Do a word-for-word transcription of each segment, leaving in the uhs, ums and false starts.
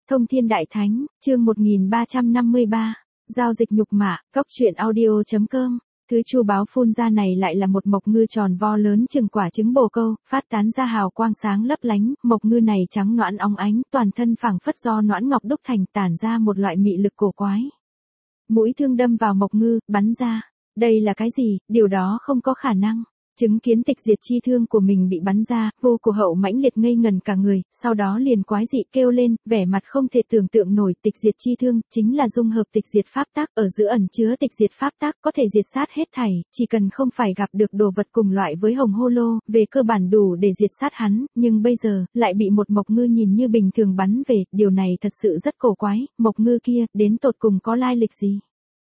Thông Thiên Đại Thánh, chương một nghìn ba trăm năm mươi ba, giao dịch nhục mạ, góc truyện audio chấm com. Thứ chu báo phun ra này lại là một mộc ngư tròn vo lớn chừng quả trứng bồ câu, phát tán ra hào quang sáng lấp lánh, mộc ngư này trắng nõn óng ánh, toàn thân phẳng phất do nõn ngọc đúc thành, tản ra một loại mị lực cổ quái. Mũi thương đâm vào mộc ngư, bắn ra. Đây là cái gì, điều đó không có khả năng. Chứng kiến tịch diệt chi thương của mình bị bắn ra, Vô Của Hậu mãnh liệt ngây ngần cả người, sau đó liền quái dị kêu lên, vẻ mặt không thể tưởng tượng nổi. Tịch diệt chi thương chính là dung hợp tịch diệt pháp tắc, ở giữa ẩn chứa tịch diệt pháp tắc, có thể diệt sát hết thảy, chỉ cần không phải gặp được đồ vật cùng loại với hồng hô lô, về cơ bản đủ để diệt sát hắn, nhưng bây giờ lại bị một mộc ngư nhìn như bình thường bắn về, điều này thật sự rất cổ quái. Mộc ngư kia đến tột cùng có lai lịch gì?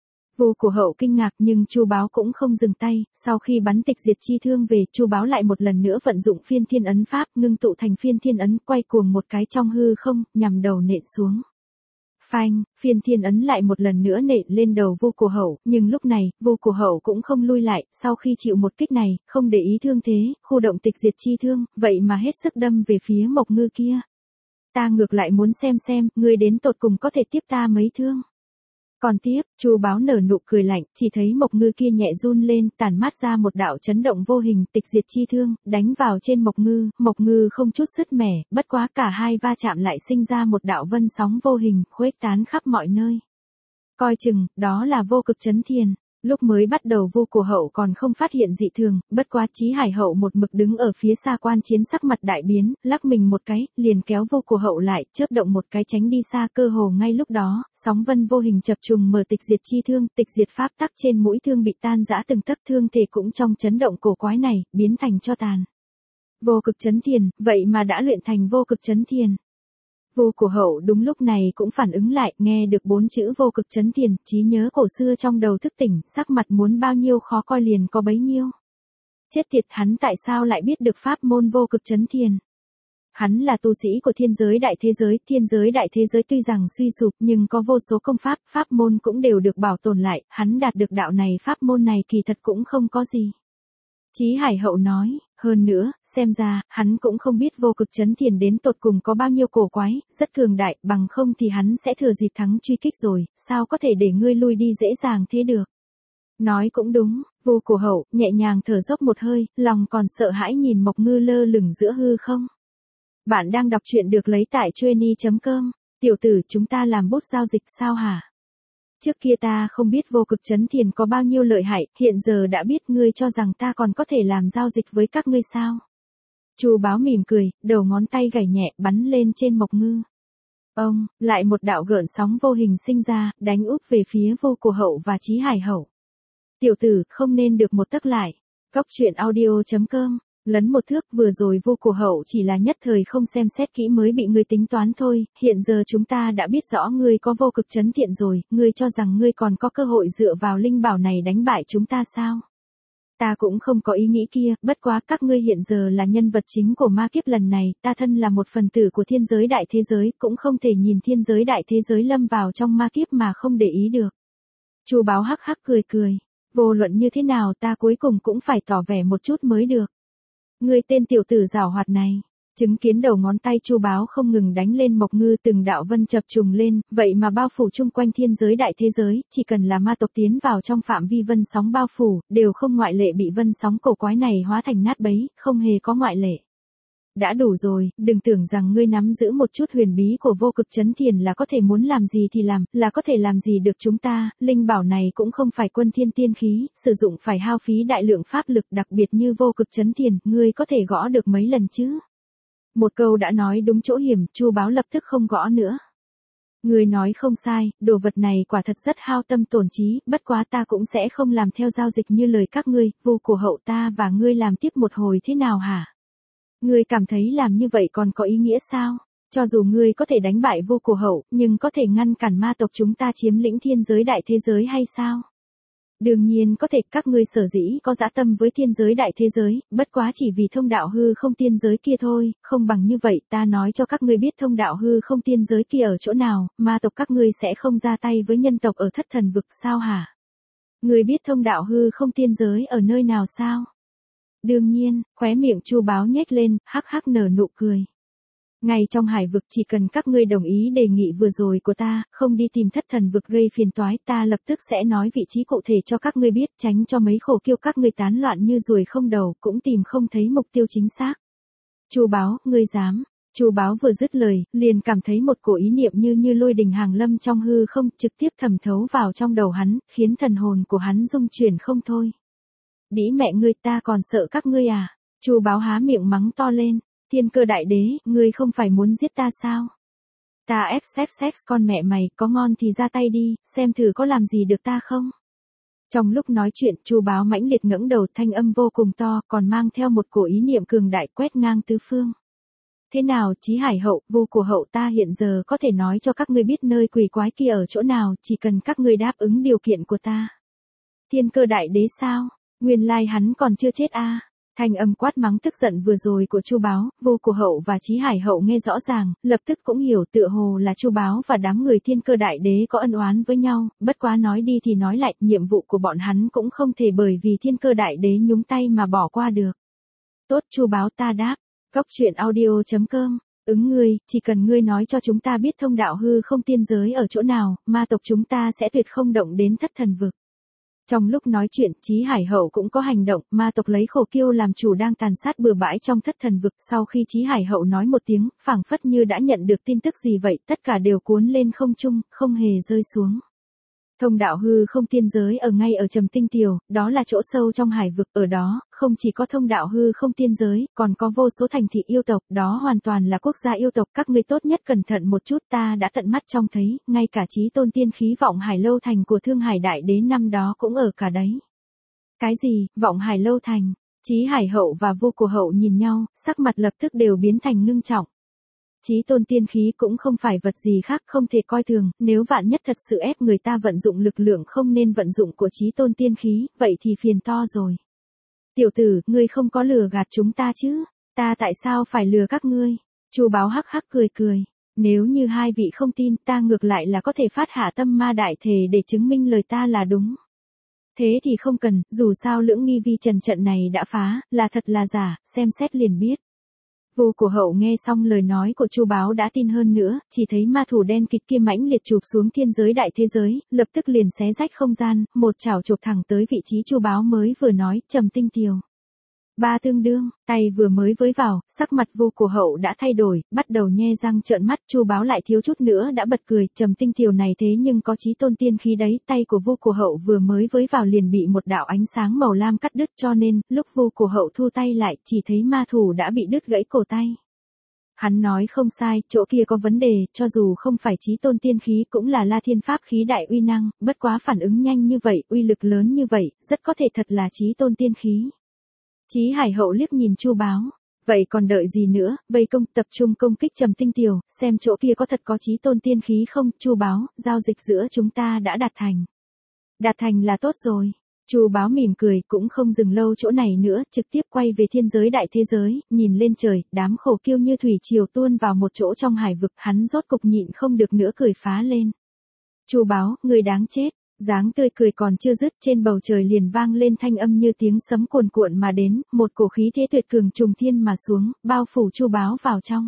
Vô Của Hậu kinh ngạc, nhưng chu báo cũng không dừng tay, sau khi bắn tịch diệt chi thương về, chu báo lại một lần nữa vận dụng phiên thiên ấn pháp, ngưng tụ thành phiên thiên ấn, quay cuồng một cái trong hư không, nhằm đầu nện xuống. Phanh, phiên thiên ấn lại một lần nữa nện lên đầu Vô Của Hậu, nhưng lúc này, Vô Của Hậu cũng không lui lại, sau khi chịu một kích này, không để ý thương thế, khu động tịch diệt chi thương, vậy mà hết sức đâm về phía mộc ngư kia. Ta ngược lại muốn xem xem, ngươi đến tột cùng có thể tiếp ta mấy thương. Còn tiếp, chu báo nở nụ cười lạnh, chỉ thấy mộc ngư kia nhẹ run lên, tản mát ra một đạo chấn động vô hình, tịch diệt chi thương, đánh vào trên mộc ngư, mộc ngư không chút sứt mẻ, bất quá cả hai va chạm lại sinh ra một đạo vân sóng vô hình, khuếch tán khắp mọi nơi. Coi chừng, đó là vô cực chấn thiền. Lúc mới bắt đầu Vô Của Hậu còn không phát hiện dị thường, bất quá Chí Hải Hậu một mực đứng ở phía xa quan chiến, sắc mặt đại biến, lắc mình một cái, liền kéo Vô Của Hậu lại, chớp động một cái tránh đi xa. Cơ hồ ngay lúc đó, sóng vân vô hình chập trùng mở tịch diệt chi thương, tịch diệt pháp tắc trên mũi thương bị tan rã từng tấc, thương thể cũng trong chấn động cổ quái này, biến thành tro tàn. Vô cực chấn thiền, vậy mà đã luyện thành vô cực chấn thiền. Vô Của Hậu đúng lúc này cũng phản ứng lại, nghe được bốn chữ vô cực chấn thiền, trí nhớ cổ xưa trong đầu thức tỉnh, sắc mặt muốn bao nhiêu khó coi liền có bấy nhiêu. Chết tiệt, hắn tại sao lại biết được pháp môn vô cực chấn thiền? Hắn là tu sĩ của thiên giới đại thế giới, thiên giới đại thế giới tuy rằng suy sụp nhưng có vô số công pháp, pháp môn cũng đều được bảo tồn lại, hắn đạt được đạo này, pháp môn này kỳ thật cũng không có gì. Chí Hải Hậu nói, hơn nữa, xem ra, hắn cũng không biết vô cực chấn thiền đến tột cùng có bao nhiêu cổ quái, rất cường đại, bằng không thì hắn sẽ thừa dịp thắng truy kích rồi, sao có thể để ngươi lui đi dễ dàng thế được. Nói cũng đúng, Vô Của Hậu nhẹ nhàng thở dốc một hơi, lòng còn sợ hãi nhìn mộc ngư lơ lửng giữa hư không. Bạn đang đọc truyện được lấy tại trueni chấm com, tiểu tử, chúng ta làm bút giao dịch sao hả? Trước kia ta không biết vô cực chấn thiền có bao nhiêu lợi hại, hiện giờ đã biết, ngươi cho rằng ta còn có thể làm giao dịch với các ngươi sao? Chu báo mỉm cười, đầu ngón tay gảy nhẹ, bắn lên trên mộc ngư. Ông, lại một đạo gợn sóng vô hình sinh ra, đánh úp về phía Vô Của Hậu và Chí Hải Hậu. Tiểu tử, không nên được một tấc lại. Góc truyện audio chấm com. Lấn một thước, vừa rồi Vô Của Hậu chỉ là nhất thời không xem xét kỹ mới bị ngươi tính toán thôi, hiện giờ chúng ta đã biết rõ ngươi có vô cực chấn thiện rồi, ngươi cho rằng ngươi còn có cơ hội dựa vào linh bảo này đánh bại chúng ta sao? Ta cũng không có ý nghĩ kia, bất quá các ngươi hiện giờ là nhân vật chính của ma kiếp lần này, ta thân là một phần tử của thiên giới đại thế giới, cũng không thể nhìn thiên giới đại thế giới lâm vào trong ma kiếp mà không để ý được. Chu báo hắc hắc cười cười, vô luận như thế nào ta cuối cùng cũng phải tỏ vẻ một chút mới được. Ngươi tên tiểu tử giảo hoạt này, chứng kiến đầu ngón tay chu báo không ngừng đánh lên mộc ngư, từng đạo vân chập trùng lên, vậy mà bao phủ chung quanh thiên giới đại thế giới, chỉ cần là ma tộc tiến vào trong phạm vi vân sóng bao phủ, đều không ngoại lệ bị vân sóng cổ quái này hóa thành nát bấy, không hề có ngoại lệ. Đã đủ rồi, đừng tưởng rằng ngươi nắm giữ một chút huyền bí của vô cực chấn thiền là có thể muốn làm gì thì làm, là có thể làm gì được chúng ta, linh bảo này cũng không phải quân thiên tiên khí, sử dụng phải hao phí đại lượng pháp lực, đặc biệt như vô cực chấn thiền, ngươi có thể gõ được mấy lần chứ? Một câu đã nói đúng chỗ hiểm, Chu báo lập tức không gõ nữa. Ngươi nói không sai, đồ vật này quả thật rất hao tâm tổn trí, bất quá ta cũng sẽ không làm theo giao dịch như lời các ngươi, Vô Của Hậu, ta và ngươi làm tiếp một hồi thế nào hả? Ngươi cảm thấy làm như vậy còn có ý nghĩa sao? Cho dù ngươi có thể đánh bại Vô Của Hậu, nhưng có thể ngăn cản ma tộc chúng ta chiếm lĩnh thiên giới đại thế giới hay sao? Đương nhiên có thể, các ngươi sở dĩ có dã tâm với thiên giới đại thế giới, bất quá chỉ vì thông đạo hư không tiên giới kia thôi, không bằng như vậy, ta nói cho các ngươi biết thông đạo hư không tiên giới kia ở chỗ nào, ma tộc các ngươi sẽ không ra tay với nhân tộc ở thất thần vực sao hả? Ngươi biết thông đạo hư không tiên giới ở nơi nào sao? Đương nhiên, khóe miệng Chu báo nhếch lên, hắc hắc nở nụ cười. Ngay trong hải vực chỉ cần các ngươi đồng ý đề nghị vừa rồi của ta, không đi tìm thất thần vực gây phiền toái, ta lập tức sẽ nói vị trí cụ thể cho các ngươi biết, tránh cho mấy khổ kiêu các ngươi tán loạn như ruồi không đầu, cũng tìm không thấy mục tiêu chính xác. Chu Báo, ngươi dám? Chu Báo vừa dứt lời, liền cảm thấy một cổ ý niệm như như lôi đình hàng lâm trong hư không, trực tiếp thẩm thấu vào trong đầu hắn, khiến thần hồn của hắn rung chuyển không thôi. Đĩ mẹ ngươi, ta còn sợ các ngươi à? Chu Báo há miệng mắng to lên. Thiên Cơ Đại Đế, ngươi không phải muốn giết ta sao? Ta ép sex sex con mẹ mày, có ngon thì ra tay đi, xem thử có làm gì được ta không? Trong lúc nói chuyện, Chu Báo mãnh liệt ngẩng đầu, thanh âm vô cùng to, còn mang theo một cổ ý niệm cường đại quét ngang tứ phương. Thế nào, Chí Hải Hậu, Vu của hậu, ta hiện giờ có thể nói cho các ngươi biết nơi quỷ quái kia ở chỗ nào, chỉ cần các ngươi đáp ứng điều kiện của ta. Thiên Cơ Đại Đế sao? Nguyên lai hắn còn chưa chết a. À? Thanh âm quát mắng tức giận vừa rồi của Chu Báo, Vu của hậu và Chí Hải Hậu nghe rõ ràng, lập tức cũng hiểu tựa hồ là Chu Báo và đám người Thiên Cơ Đại Đế có ân oán với nhau, bất quá nói đi thì nói lại, nhiệm vụ của bọn hắn cũng không thể bởi vì Thiên Cơ Đại Đế nhúng tay mà bỏ qua được. Tốt, Chu Báo, ta đáp. Cốc truyện audio chấm com. Ứng ngươi, chỉ cần ngươi nói cho chúng ta biết thông đạo hư không tiên giới ở chỗ nào, ma tộc chúng ta sẽ tuyệt không động đến thất thần vực. Trong lúc nói chuyện, Chí Hải Hậu cũng có hành động, ma tộc lấy khổ kiêu làm chủ đang tàn sát bừa bãi trong thất thần vực. Sau khi Chí Hải Hậu nói một tiếng, phảng phất như đã nhận được tin tức gì vậy, tất cả đều cuốn lên không trung, không hề rơi xuống. Thông đạo hư không tiên giới ở ngay ở Trầm Tinh Tiều, đó là chỗ sâu trong hải vực, ở đó, không chỉ có thông đạo hư không tiên giới, còn có vô số thành thị yêu tộc, đó hoàn toàn là quốc gia yêu tộc, các ngươi tốt nhất cẩn thận một chút, ta đã tận mắt trông thấy, ngay cả chí tôn tiên khí Vọng Hải Lâu Thành của Thương Hải Đại Đế năm đó cũng ở cả đấy. Cái gì, Vọng Hải Lâu Thành? Chí Hải Hậu và Vu của hậu nhìn nhau, sắc mặt lập tức đều biến thành ngưng trọng. Chí tôn tiên khí cũng không phải vật gì khác, không thể coi thường, nếu vạn nhất thật sự ép người ta vận dụng lực lượng không nên vận dụng của chí tôn tiên khí, vậy thì phiền to rồi. Tiểu tử, ngươi không có lừa gạt chúng ta chứ? Ta tại sao phải lừa các ngươi? Chu Báo hắc hắc cười cười. Nếu như hai vị không tin, ta ngược lại là có thể phát hạ tâm ma đại thể để chứng minh lời ta là đúng. Thế thì không cần, dù sao lưỡng nghi vi trần trận này đã phá, là thật là giả, xem xét liền biết. Vu của hậu nghe xong lời nói của Chu Báo đã tin hơn nữa, chỉ thấy ma thủ đen kịt kia mãnh liệt chụp xuống thiên giới đại thế giới, lập tức liền xé rách không gian, một chảo chụp thẳng tới vị trí Chu Báo mới vừa nói, Trầm Tinh Tiều. Ba tương đương, tay vừa mới với vào, sắc mặt Vu của hậu đã thay đổi, bắt đầu nhe răng trợn mắt, Chu Báo lại thiếu chút nữa đã bật cười, Trầm Tinh Tiều này thế nhưng có chí tôn tiên khí đấy, tay của Vu của hậu vừa mới với vào liền bị một đạo ánh sáng màu lam cắt đứt, cho nên, lúc Vu của hậu thu tay lại, chỉ thấy ma thủ đã bị đứt gãy cổ tay. Hắn nói không sai, chỗ kia có vấn đề, cho dù không phải chí tôn tiên khí cũng là La Thiên Pháp khí đại uy năng, bất quá phản ứng nhanh như vậy, uy lực lớn như vậy, rất có thể thật là chí tôn tiên khí. Chí Hải Hậu liếc nhìn Chu Báo, vậy còn đợi gì nữa, vây công, tập trung công kích Trầm Tinh Tiều, xem chỗ kia có thật có chí tôn tiên khí không, Chu Báo, giao dịch giữa chúng ta đã đạt thành. Đạt thành là tốt rồi. Chu Báo mỉm cười, cũng không dừng lâu chỗ này nữa, trực tiếp quay về thiên giới đại thế giới, nhìn lên trời, đám khổ kiêu như thủy triều tuôn vào một chỗ trong hải vực, hắn rốt cục nhịn không được nữa cười phá lên. Chu Báo, người đáng chết. Dáng tươi cười còn chưa dứt, trên bầu trời liền vang lên thanh âm như tiếng sấm cuồn cuộn mà đến, một cổ khí thế tuyệt cường trùng thiên mà xuống, bao phủ Chu Báo vào trong.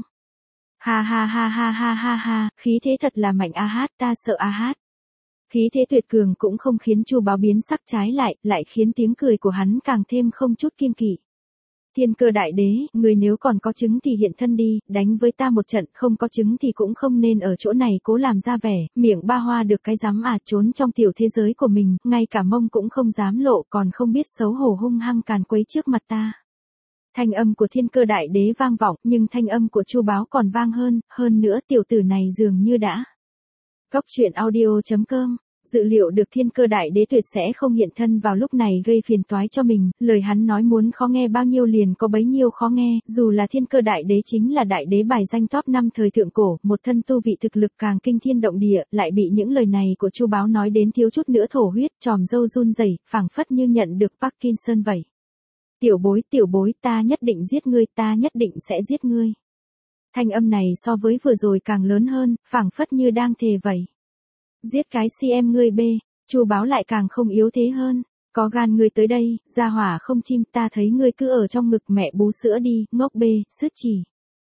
Ha ha ha ha ha ha ha, khí thế thật là mạnh a hát, ta sợ a hát. Khí thế tuyệt cường cũng không khiến Chu Báo biến sắc, trái lại, lại khiến tiếng cười của hắn càng thêm không chút kiêng kỵ. Thiên Cơ Đại Đế, người nếu còn có chứng thì hiện thân đi, đánh với ta một trận, không có chứng thì cũng không nên ở chỗ này cố làm ra vẻ, miệng ba hoa được cái dám à, trốn trong tiểu thế giới của mình, ngay cả mông cũng không dám lộ, còn không biết xấu hổ hung hăng càn quấy trước mặt ta. Thanh âm của Thiên Cơ Đại Đế vang vọng, nhưng thanh âm của Chu Báo còn vang hơn, hơn nữa tiểu tử này dường như đã. Cốc truyện audio chấm com. Dự liệu được Thiên Cơ Đại Đế tuyệt sẽ không hiện thân vào lúc này gây phiền toái cho mình, lời hắn nói muốn khó nghe bao nhiêu liền có bấy nhiêu khó nghe, dù là Thiên Cơ Đại Đế chính là đại đế bài danh top năm thời thượng cổ, một thân tu vị thực lực càng kinh thiên động địa, lại bị những lời này của Chu Báo nói đến thiếu chút nữa thổ huyết, tròm râu run rẩy, phảng phất như nhận được Parkinson vậy. Tiểu bối, tiểu bối, ta nhất định giết ngươi, ta nhất định sẽ giết ngươi. Thanh âm này so với vừa rồi càng lớn hơn, phảng phất như đang thề vậy. Giết cái si em ngươi bê, Chu Báo lại càng không yếu thế hơn, có gan ngươi tới đây, ra hỏa không chim, ta thấy ngươi cứ ở trong ngực mẹ bú sữa đi, ngốc bê, sứt chỉ.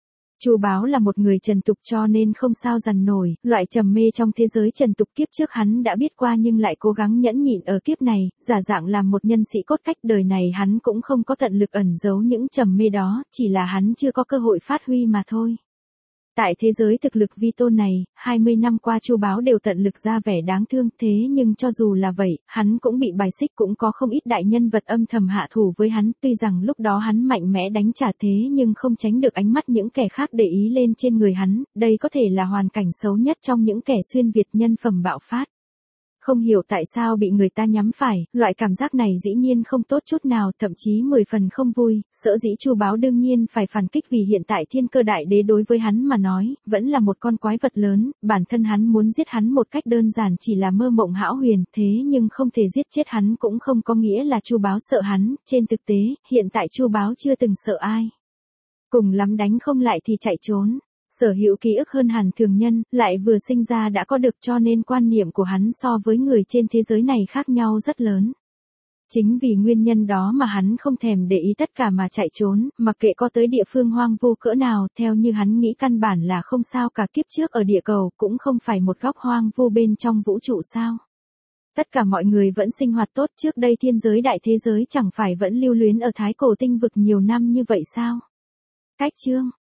Chu Báo là một người trần tục cho nên không sao dằn nổi, loại trầm mê trong thế giới trần tục kiếp trước hắn đã biết qua nhưng lại cố gắng nhẫn nhịn ở kiếp này, giả dạng làm một nhân sĩ cốt cách đời này hắn cũng không có tận lực ẩn giấu những trầm mê đó, chỉ là hắn chưa có cơ hội phát huy mà thôi. Tại thế giới thực lực vi tôn này, hai mươi năm qua Chu Báo đều tận lực ra vẻ đáng thương, thế nhưng cho dù là vậy, hắn cũng bị bài xích, cũng có không ít đại nhân vật âm thầm hạ thủ với hắn, tuy rằng lúc đó hắn mạnh mẽ đánh trả thế nhưng không tránh được ánh mắt những kẻ khác để ý lên trên người hắn, đây có thể là hoàn cảnh xấu nhất trong những kẻ xuyên Việt nhân phẩm bạo phát. Không hiểu tại sao bị người ta nhắm phải, loại cảm giác này dĩ nhiên không tốt chút nào, thậm chí mười phần không vui, sở dĩ Chu Báo đương nhiên phải phản kích vì hiện tại Thiên Cơ Đại Đế đối với hắn mà nói, vẫn là một con quái vật lớn, bản thân hắn muốn giết hắn một cách đơn giản chỉ là mơ mộng hão huyền, thế nhưng không thể giết chết hắn cũng không có nghĩa là Chu Báo sợ hắn, trên thực tế, hiện tại Chu Báo chưa từng sợ ai. Cùng lắm đánh không lại thì chạy trốn. Sở hữu ký ức hơn hẳn thường nhân, lại vừa sinh ra đã có được cho nên quan niệm của hắn so với người trên thế giới này khác nhau rất lớn. Chính vì nguyên nhân đó mà hắn không thèm để ý tất cả mà chạy trốn, mặc kệ có tới địa phương hoang vu cỡ nào, theo như hắn nghĩ căn bản là không sao cả, kiếp trước ở địa cầu cũng không phải một góc hoang vu bên trong vũ trụ sao. Tất cả mọi người vẫn sinh hoạt tốt, trước đây thiên giới đại thế giới chẳng phải vẫn lưu luyến ở thái cổ tinh vực nhiều năm như vậy sao. Cách chương